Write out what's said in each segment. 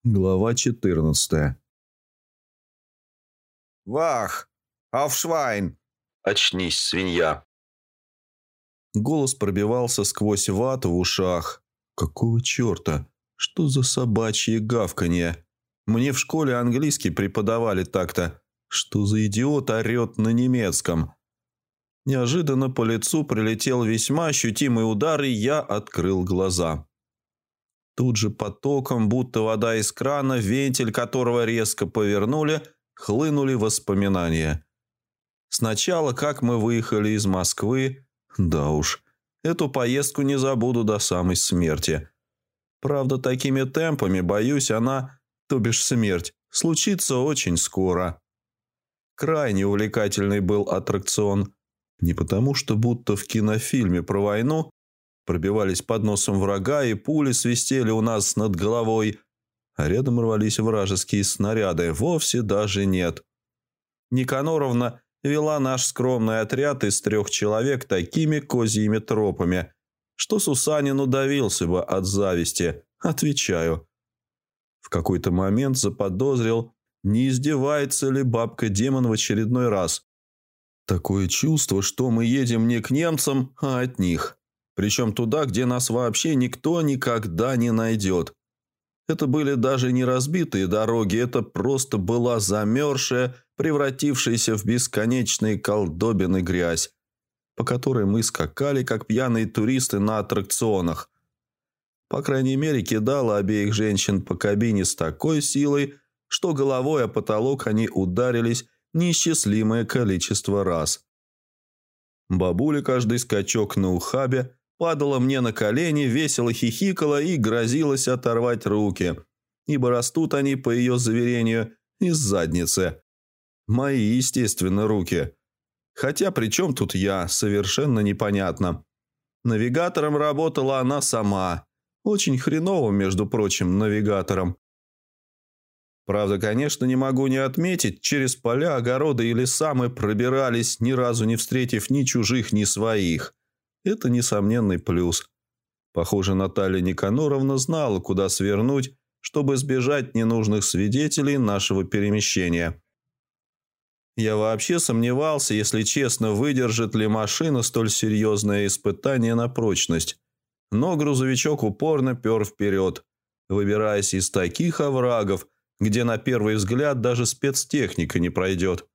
Глава 14. «Вах! Aufschwein!» «Очнись, свинья!» Голос пробивался сквозь вату в ушах. Какого черта? Что за собачье гавканье? Мне в школе английский преподавали так-то. Что за идиот орет на немецком? Неожиданно по лицу прилетел весьма ощутимый удар, и я открыл глаза. Тут же потоком, будто вода из крана, вентиль которого резко повернули, хлынули воспоминания. Сначала, как мы выехали из Москвы, да уж, эту поездку не забуду до самой смерти. Правда, такими темпами, боюсь, она, то бишь смерть, случится очень скоро. Крайне увлекательный был аттракцион. Не потому, что будто в кинофильме про войну пробивались под носом врага и пули свистели у нас над головой, а рядом рвались вражеские снаряды. Вовсе даже нет. Никаноровна вела наш скромный отряд из 3 человек такими козьими тропами, что Сусанин удавился бы от зависти, отвечаю. В какой-то момент заподозрил, не издевается ли бабка-демон в очередной раз. Такое чувство, что мы едем не к немцам, а от них. Причем туда, где нас вообще никто никогда не найдет. Это были даже не разбитые дороги, это просто была замерзшая, превратившаяся в бесконечные колдобины грязь, по которой мы скакали, как пьяные туристы на аттракционах. По крайней мере, кидало обеих женщин по кабине с такой силой, что головой о потолок они ударились неисчислимое количество раз. Бабуля каждый скачок на ухабе падала мне на колени, весело хихикала и грозилась оторвать руки, ибо растут они, по ее заверению, из задницы. Мои, естественно, руки. Хотя при чем тут я, совершенно непонятно. Навигатором работала она сама. Очень хреново, между прочим, навигатором. Правда, конечно, не могу не отметить, через поля, огороды и леса мы пробирались, ни разу не встретив ни чужих, ни своих. Это несомненный плюс. Похоже, Наталья Никаноровна знала, куда свернуть, чтобы избежать ненужных свидетелей нашего перемещения. Я вообще сомневался, если честно, выдержит ли машина столь серьезное испытание на прочность. Но грузовичок упорно пер вперед, выбираясь из таких оврагов, где на первый взгляд даже спецтехника не пройдет.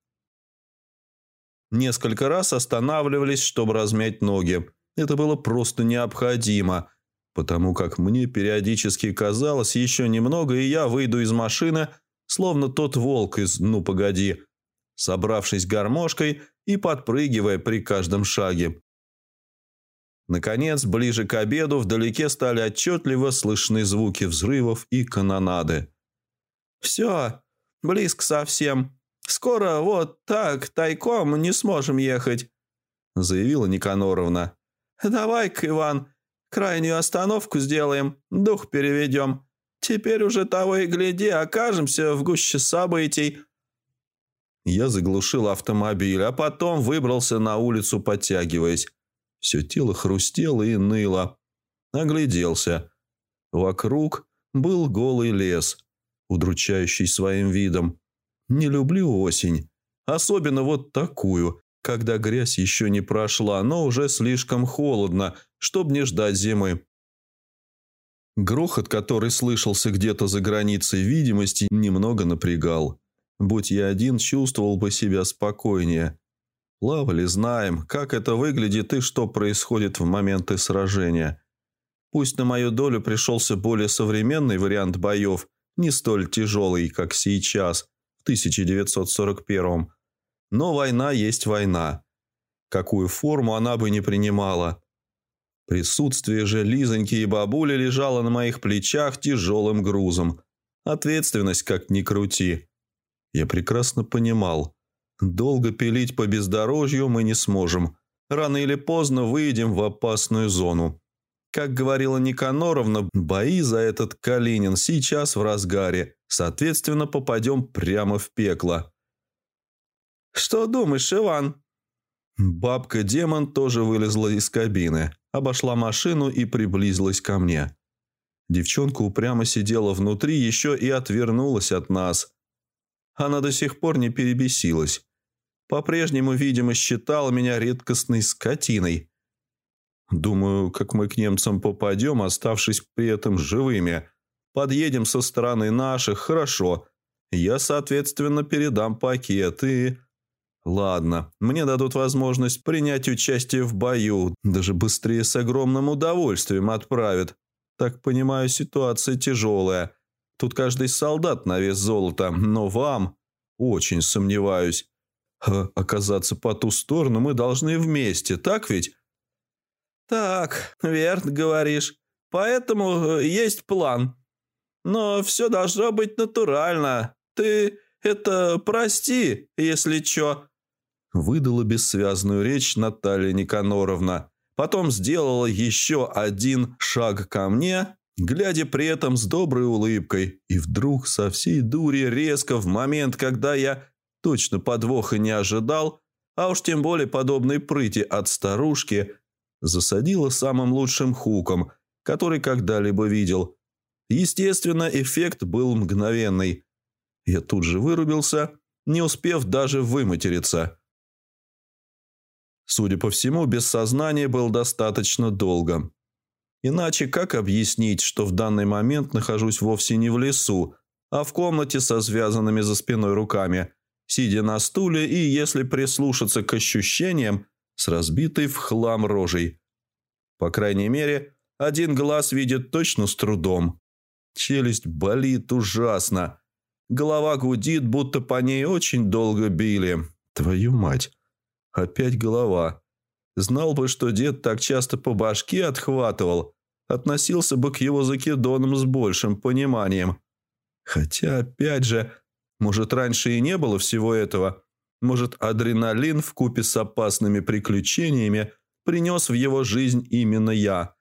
Несколько раз останавливались, чтобы размять ноги. Это было просто необходимо, потому как мне периодически казалось еще немного, и я выйду из машины, словно тот волк из «Ну, погоди», собравшись гармошкой и подпрыгивая при каждом шаге. Наконец, ближе к обеду вдалеке стали отчетливо слышны звуки взрывов и канонады. «Все, близко совсем. Скоро вот так тайком не сможем ехать», — заявила Никаноровна. «Давай-ка, Иван, крайнюю остановку сделаем, дух переведем. Теперь уже того и гляди, окажемся в гуще событий». Я заглушил автомобиль, а потом выбрался на улицу, подтягиваясь. Все тело хрустело и ныло. Огляделся. Вокруг был голый лес, удручающий своим видом. Не люблю осень. Особенно вот такую, когда грязь еще не прошла, но уже слишком холодно, чтобы не ждать зимы. Грохот, который слышался где-то за границей видимости, немного напрягал. Будь я один, чувствовал бы себя спокойнее. Плавали, знаем, как это выглядит и что происходит в моменты сражения. Пусть на мою долю пришелся более современный вариант боев, не столь тяжелый, как сейчас, в 1941-м. Но война есть война. Какую форму она бы ни принимала. Присутствие же Лизоньки и бабули лежало на моих плечах тяжелым грузом. Ответственность как ни крути. Я прекрасно понимал. Долго пилить по бездорожью мы не сможем. Рано или поздно выйдем в опасную зону. Как говорила Никаноровна, бои за этот Калинин сейчас в разгаре. Соответственно, попадем прямо в пекло. «Что думаешь, Иван?» Бабка-демон тоже вылезла из кабины, обошла машину и приблизилась ко мне. Девчонка упрямо сидела внутри, еще и отвернулась от нас. Она до сих пор не перебесилась. По-прежнему, видимо, считала меня редкостной скотиной. Думаю, как мы к немцам попадем, оставшись при этом живыми. Подъедем со стороны наших, хорошо. Я, соответственно, передам пакет и... Ладно, мне дадут возможность принять участие в бою. Даже быстрее с огромным удовольствием отправят. Так понимаю, ситуация тяжелая. Тут каждый солдат на вес золота, но вам очень сомневаюсь. Оказаться по ту сторону мы должны вместе, так ведь? Так, верно говоришь. Поэтому есть план. Но все должно быть натурально. Ты это прости, если чё. Выдала бессвязную речь Наталья Никаноровна. Потом сделала еще один шаг ко мне, глядя при этом с доброй улыбкой. И вдруг со всей дури резко в момент, когда я точно подвоха не ожидал, а уж тем более подобной прыти от старушки, засадила самым лучшим хуком, который когда-либо видел. Естественно, эффект был мгновенный. Я тут же вырубился, не успев даже выматериться. Судя по всему, без сознания был достаточно долго. Иначе как объяснить, что в данный момент нахожусь вовсе не в лесу, а в комнате со связанными за спиной руками, сидя на стуле и, если прислушаться к ощущениям, с разбитой в хлам рожей. По крайней мере, один глаз видит точно с трудом. Челюсть болит ужасно. Голова гудит, будто по ней очень долго били. Твою мать. Опять голова. Знал бы, что дед так часто по башке отхватывал, относился бы к его закидонам с большим пониманием. Хотя, опять же, может, раньше и не было всего этого. Может, адреналин вкупе с опасными приключениями принес в его жизнь именно я.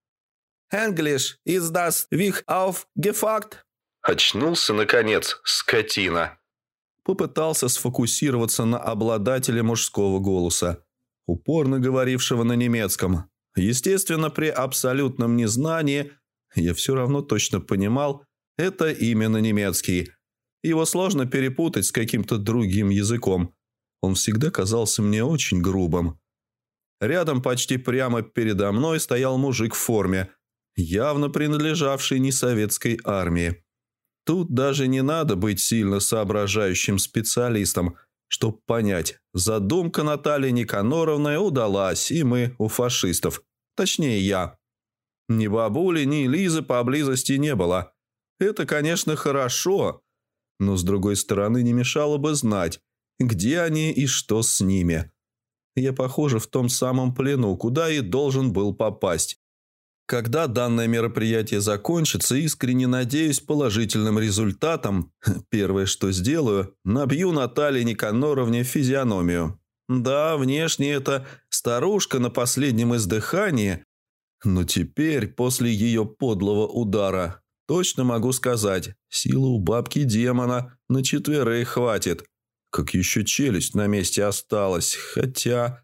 English ist das Wich aufgewacht? Очнулся, наконец, скотина. Попытался сфокусироваться на обладателе мужского голоса, упорно говорившего на немецком. Естественно, при абсолютном незнании я все равно точно понимал, это именно немецкий. Его сложно перепутать с каким-то другим языком. Он всегда казался мне очень грубым. Рядом, почти прямо передо мной, стоял мужик в форме, явно принадлежавший несоветской армии. Тут даже не надо быть сильно соображающим специалистом, чтобы понять, задумка Натальи Никаноровны удалась, и мы у фашистов. Точнее, я. Ни бабули, ни Лизы поблизости не было. Это, конечно, хорошо, но, с другой стороны, не мешало бы знать, где они и что с ними. Я, похоже, в том самом плену, куда и должен был попасть. Когда данное мероприятие закончится, искренне надеюсь положительным результатом, первое, что сделаю, набью Наталье Никаноровне физиономию. Да, внешне это старушка на последнем издыхании, но теперь, после ее подлого удара, точно могу сказать, силы у бабки демона на 4 хватит. Как еще челюсть на месте осталась, хотя...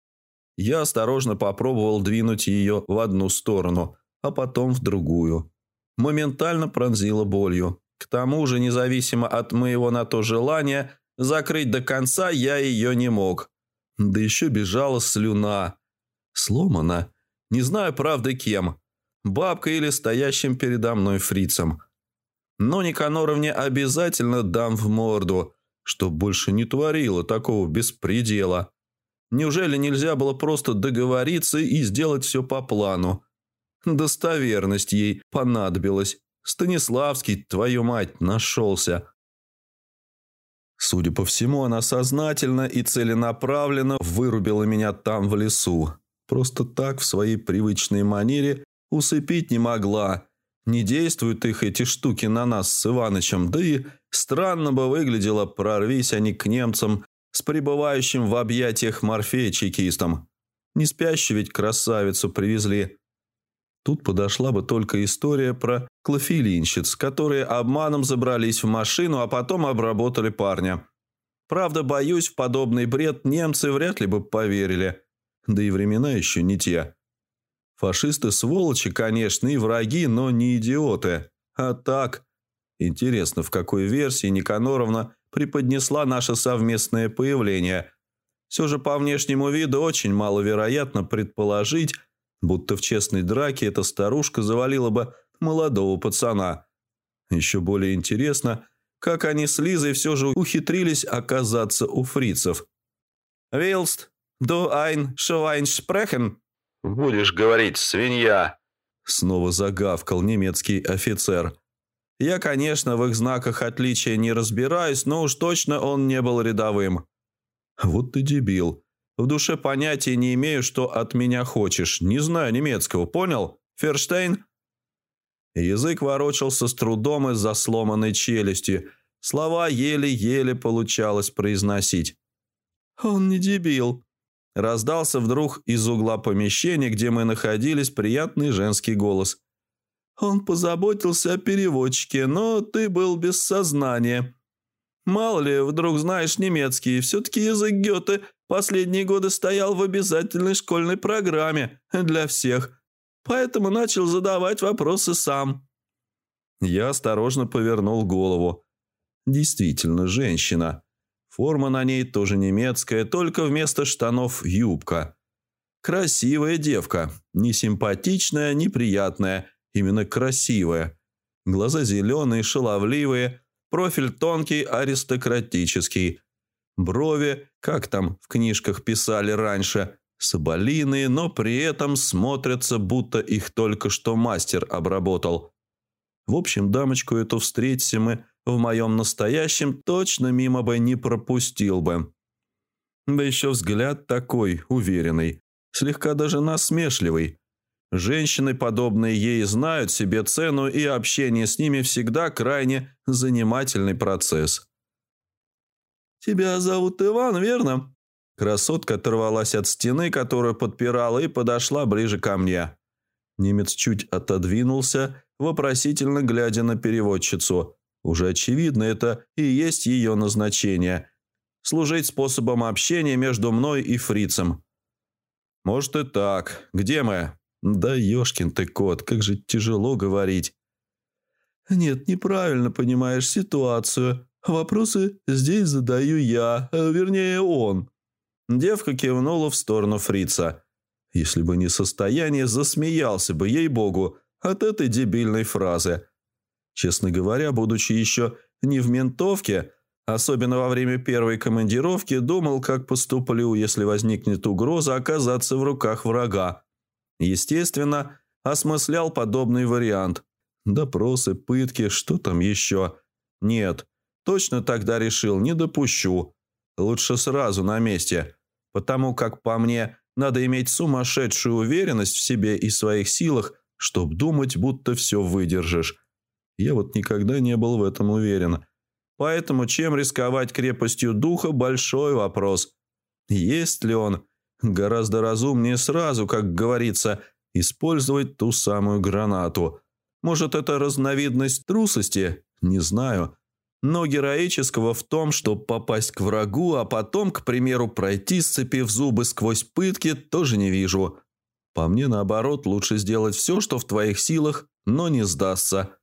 Я осторожно попробовал двинуть ее в одну сторону, а потом в другую. Моментально пронзило болью. К тому же, независимо от моего на то желания, закрыть до конца я ее не мог. Да еще бежала слюна. Сломана. Не знаю, правда, кем. Бабкой или стоящим передо мной фрицем. Но Никаноровне обязательно дам в морду, чтоб больше не творила такого беспредела. Неужели нельзя было просто договориться и сделать все по плану? Достоверность ей понадобилась. Станиславский, твою мать, нашелся. Судя по всему, она сознательно и целенаправленно вырубила меня там в лесу. Просто так в своей привычной манере усыпить не могла. Не действуют их эти штуки на нас с Иванычем, да и странно бы выглядело, прорвись они к немцам с пребывающим в объятиях морфея-чекистом. Не спящую ведь красавицу привезли. Тут подошла бы только история про клофелинщиц, которые обманом забрались в машину, а потом обработали парня. Правда, боюсь, в подобный бред немцы вряд ли бы поверили. Да и времена еще не те. Фашисты сволочи, конечно, и враги, но не идиоты. А так... Интересно, в какой версии Никаноровна преподнесла наше совместное появление. Все же по внешнему виду очень маловероятно предположить, будто в честной драке эта старушка завалила бы молодого пацана. Еще более интересно, как они с Лизой все же ухитрились оказаться у фрицев. «Willst du ein Schwein sprechen?» «Будешь говорить, свинья!» Снова загавкал немецкий офицер. Я, конечно, в их знаках отличия не разбираюсь, но уж точно он не был рядовым. Вот ты дебил. В душе понятия не имею, что от меня хочешь. Не знаю немецкого, понял? Ферштейн? Язык ворочался с трудом из-за сломанной челюсти. Слова еле-еле получалось произносить. «Он не дебил». Раздался вдруг из угла помещения, где мы находились, приятный женский голос. «Он позаботился о переводчике, но ты был без сознания. Мало ли, вдруг знаешь немецкий, все-таки язык Гёте последние годы стоял в обязательной школьной программе для всех, поэтому начал задавать вопросы сам». Я осторожно повернул голову. Действительно, женщина. Форма на ней тоже немецкая, только вместо штанов юбка. Красивая девка, не симпатичная, не приятная. Именно красивая. Глаза зеленые, шаловливые, профиль тонкий, аристократический. Брови, как там в книжках писали раньше, соболиные, но при этом смотрятся, будто их только что мастер обработал. В общем, дамочку эту встретимся мы в моем настоящем, точно мимо бы не пропустил бы. Да еще взгляд такой, уверенный, слегка даже насмешливый. Женщины, подобные ей, знают себе цену, и общение с ними всегда крайне занимательный процесс. «Тебя зовут Иван, верно?» Красотка оторвалась от стены, которую подпирала, и подошла ближе ко мне. Немец чуть отодвинулся, вопросительно глядя на переводчицу. Уже очевидно, это и есть ее назначение – служить способом общения между мной и фрицем. «Может и так. Где мы?» «Да ешкин ты кот, как же тяжело говорить». «Нет, неправильно понимаешь ситуацию. Вопросы здесь задаю я, вернее он». Девка кивнула в сторону фрица. Если бы не состояние, засмеялся бы, ей-богу, от этой дебильной фразы. Честно говоря, будучи еще не в ментовке, особенно во время первой командировки, думал, как поступлю, если возникнет угроза оказаться в руках врага. Естественно, осмыслял подобный вариант. Допросы, пытки, что там еще? Нет, точно тогда решил, не допущу. Лучше сразу на месте, потому как, по мне, надо иметь сумасшедшую уверенность в себе и своих силах, чтоб думать, будто все выдержишь. Я вот никогда не был в этом уверен. Поэтому чем рисковать крепостью духа – большой вопрос. Есть ли он? Гораздо разумнее сразу, как говорится, использовать ту самую гранату. Может, это разновидность трусости? Не знаю. Но героического в том, чтобы попасть к врагу, а потом, к примеру, пройти, сцепив зубы сквозь пытки, тоже не вижу. По мне, наоборот, лучше сделать все, что в твоих силах, но не сдастся.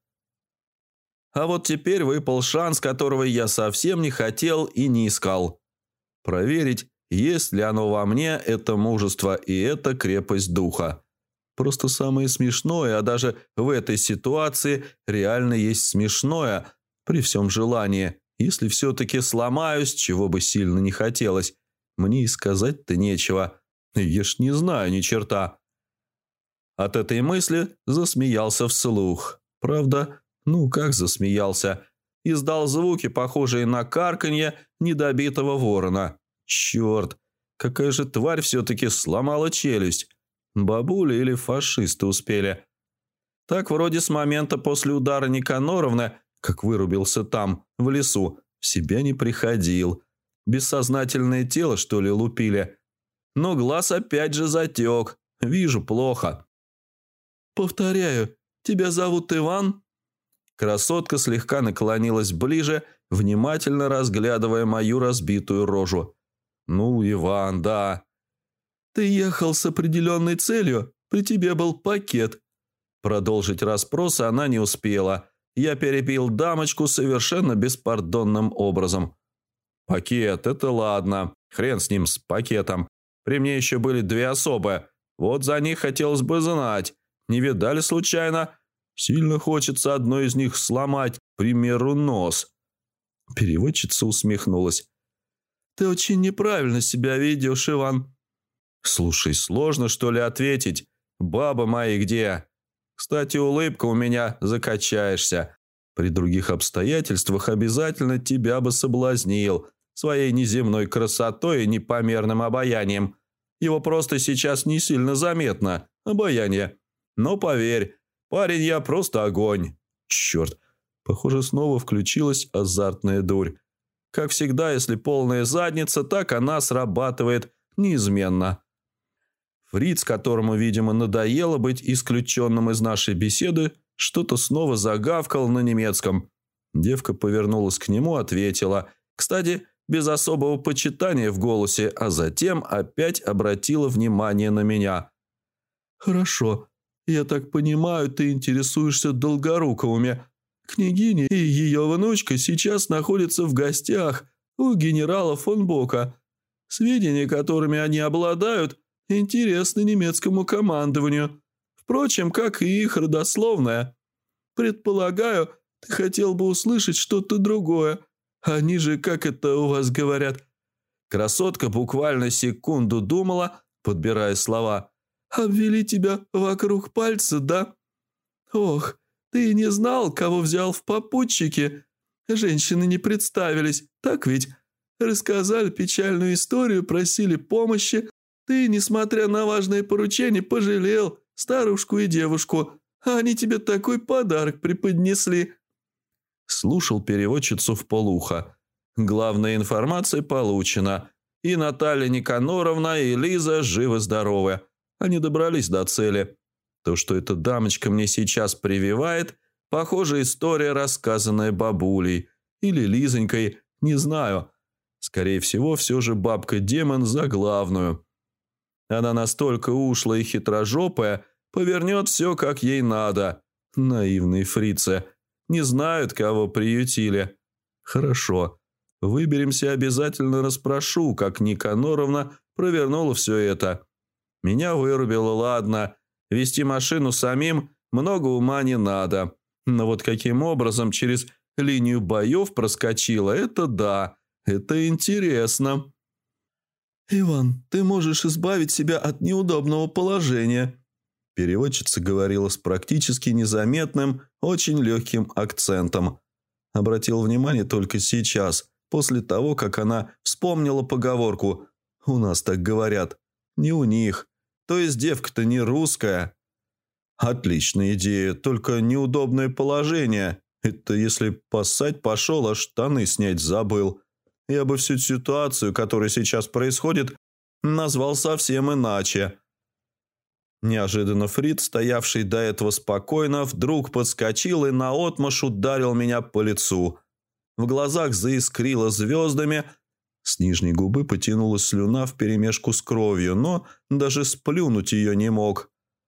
А вот теперь выпал шанс, которого я совсем не хотел и не искал. Проверить, есть ли оно во мне, это мужество и эта крепость духа. Просто самое смешное, а даже в этой ситуации реально есть смешное, при всем желании. Если все-таки сломаюсь, чего бы сильно не хотелось, мне и сказать-то нечего. Я ж не знаю ни черта. От этой мысли засмеялся вслух. Правда, как засмеялся? Издал звуки, похожие на карканье недобитого ворона. Черт, какая же тварь все-таки сломала челюсть. Бабуля или фашисты успели. Так вроде с момента после удара Никаноровны, как вырубился там, в лесу, в себя не приходил. Бессознательное тело, что ли, лупили. Но глаз опять же затек. Вижу плохо. «Повторяю, тебя зовут Иван?» Красотка слегка наклонилась ближе, внимательно разглядывая мою разбитую рожу. «Ну, Иван, да». «Ты ехал с определенной целью, при тебе был пакет». Продолжить расспросы она не успела. Я перебил дамочку совершенно беспардонным образом. «Пакет, это ладно. Хрен с ним, с пакетом. При мне еще были две особы. Вот за них хотелось бы знать. Не видали случайно? Сильно хочется одной из них сломать, к примеру, нос». Переводчица усмехнулась. «Ты очень неправильно себя ведешь, Иван». «Слушай, сложно, что ли, ответить? Баба мои где? Кстати, улыбка у меня, закачаешься. При других обстоятельствах обязательно тебя бы соблазнил своей неземной красотой и непомерным обаянием. Его просто сейчас не сильно заметно, обаяние. Но поверь, парень, я просто огонь». Черт, похоже, снова включилась азартная дурь. Как всегда, если полная задница, так она срабатывает неизменно. Фриц, которому, видимо, надоело быть исключенным из нашей беседы, что-то снова загавкал на немецком. Девка повернулась к нему, ответила. Кстати, без особого почитания в голосе, а затем опять обратила внимание на меня. «Хорошо. Я так понимаю, ты интересуешься Долгоруковыми. Княгиня и ее внучка сейчас находятся в гостях у генерала фон Бока. Сведения, которыми они обладают, интересны немецкому командованию. Впрочем, как и их родословная. Предполагаю, ты хотел бы услышать что-то другое. Они же, как это у вас говорят?» Красотка буквально секунду думала, подбирая слова. «Обвели тебя вокруг пальца, да? Ох, ты не знал, кого взял в попутчики? Женщины не представились, так ведь? Рассказали печальную историю, просили помощи. Ты, несмотря на важное поручение, пожалел старушку и девушку. А они тебе такой подарок преподнесли». Слушал переводчицу вполуха. Главная информация получена. И Наталья Никаноровна, и Лиза живы-здоровы. Они добрались до цели. То, что эта дамочка мне сейчас прививает, похоже, история, рассказанная бабулей или Лизонькой, не знаю. Скорее всего, все же бабка-демон за главную. Она настолько ушлая и хитрожопая, повернет все, как ей надо. Наивные фрицы. Не знают, кого приютили. Хорошо. Выберемся, обязательно расспрошу, как Никаноровна провернула все это. Меня вырубило, ладно. Вести машину самим много ума не надо. Но вот каким образом через линию боев проскочила, это да, это интересно. «Иван, ты можешь избавить себя от неудобного положения», – переводчица говорила с практически незаметным, очень легким акцентом. Обратил внимание только сейчас, после того, как она вспомнила поговорку «У нас так говорят». Не у них. То есть девка-то не русская. Отличная идея, только неудобное положение. Это если поссать пошел, а штаны снять забыл. Я бы всю ситуацию, которая сейчас происходит, назвал совсем иначе. Неожиданно Фриц, стоявший до этого спокойно, вдруг подскочил и наотмашь ударил меня по лицу. В глазах заискрило звездами. С нижней губы потянулась слюна вперемешку с кровью, но даже сплюнуть ее не мог.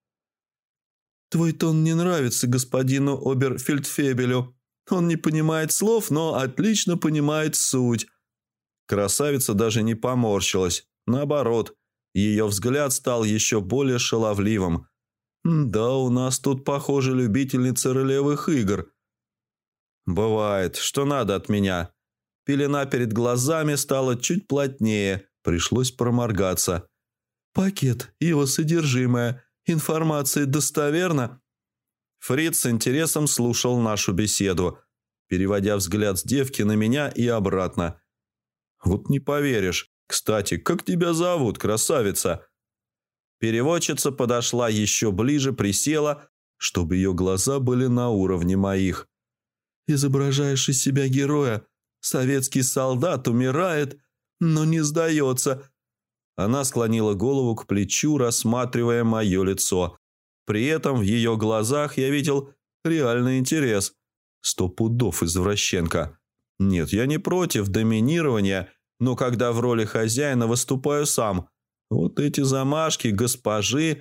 «Твой тон не нравится господину оберфельдфебелю. Он не понимает слов, но отлично понимает суть». Красавица даже не поморщилась. Наоборот, ее взгляд стал еще более шаловливым. «Да, у нас тут, похоже, любительница ролевых игр». «Бывает, что надо от меня». Пелена перед глазами стала чуть плотнее, пришлось проморгаться. «Пакет, его содержимое, информация достоверна?» Фриц с интересом слушал нашу беседу, переводя взгляд с девки на меня и обратно. «Вот не поверишь. Кстати, как тебя зовут, красавица?» Переводчица подошла еще ближе, присела, чтобы ее глаза были на уровне моих. «Изображаешь из себя героя. Советский солдат умирает, но не сдается». Она склонила голову к плечу, рассматривая мое лицо. При этом в ее глазах я видел реальный интерес. 100 пудов извращенка. Нет, я не против доминирования, но когда в роли хозяина выступаю сам, вот эти замашки госпожи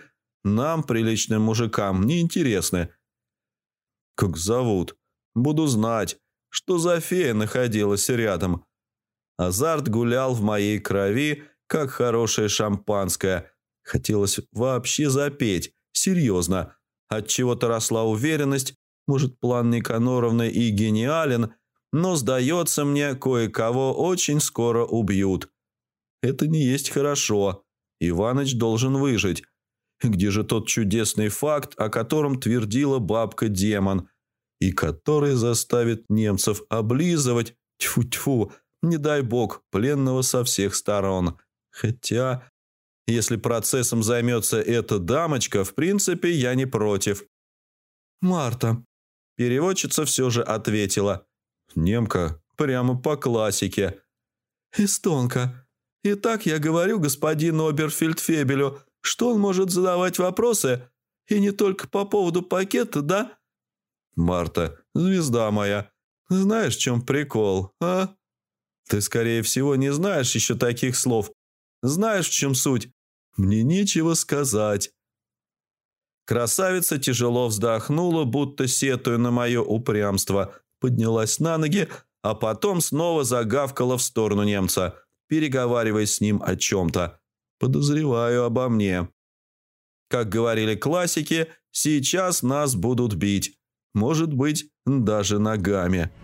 Нам, приличным мужикам, не интересны. Как зовут? Буду знать, что за фея находилась рядом. Азарт гулял в моей крови, как хорошее шампанское. Хотелось вообще запеть, серьезно. Отчего-то росла уверенность, может, план Никаноровны и гениален, но, сдается мне, кое-кого очень скоро убьют. Это не есть хорошо. Иваныч должен выжить. Где же тот чудесный факт, о котором твердила бабка-демон, и который заставит немцев облизывать, тьфу-тьфу, не дай бог, пленного со всех сторон. Хотя, если процессом займется эта дамочка, в принципе, я не против. «Марта», – переводчица все же ответила. Немка прямо по классике. «Эстонка. Итак, я говорю господину Оберфельдфебелю, что он может задавать вопросы, и не только по поводу пакета, да?» «Марта, звезда моя, знаешь, в чем прикол, а? Ты, скорее всего, не знаешь еще таких слов. Знаешь, в чем суть? Мне нечего сказать». Красавица тяжело вздохнула, будто сетуя на мое упрямство, поднялась на ноги, а потом снова загавкала в сторону немца, переговариваясь с ним о чем-то. Подозреваю, обо мне. Как говорили классики, сейчас нас будут бить. Может быть, даже ногами.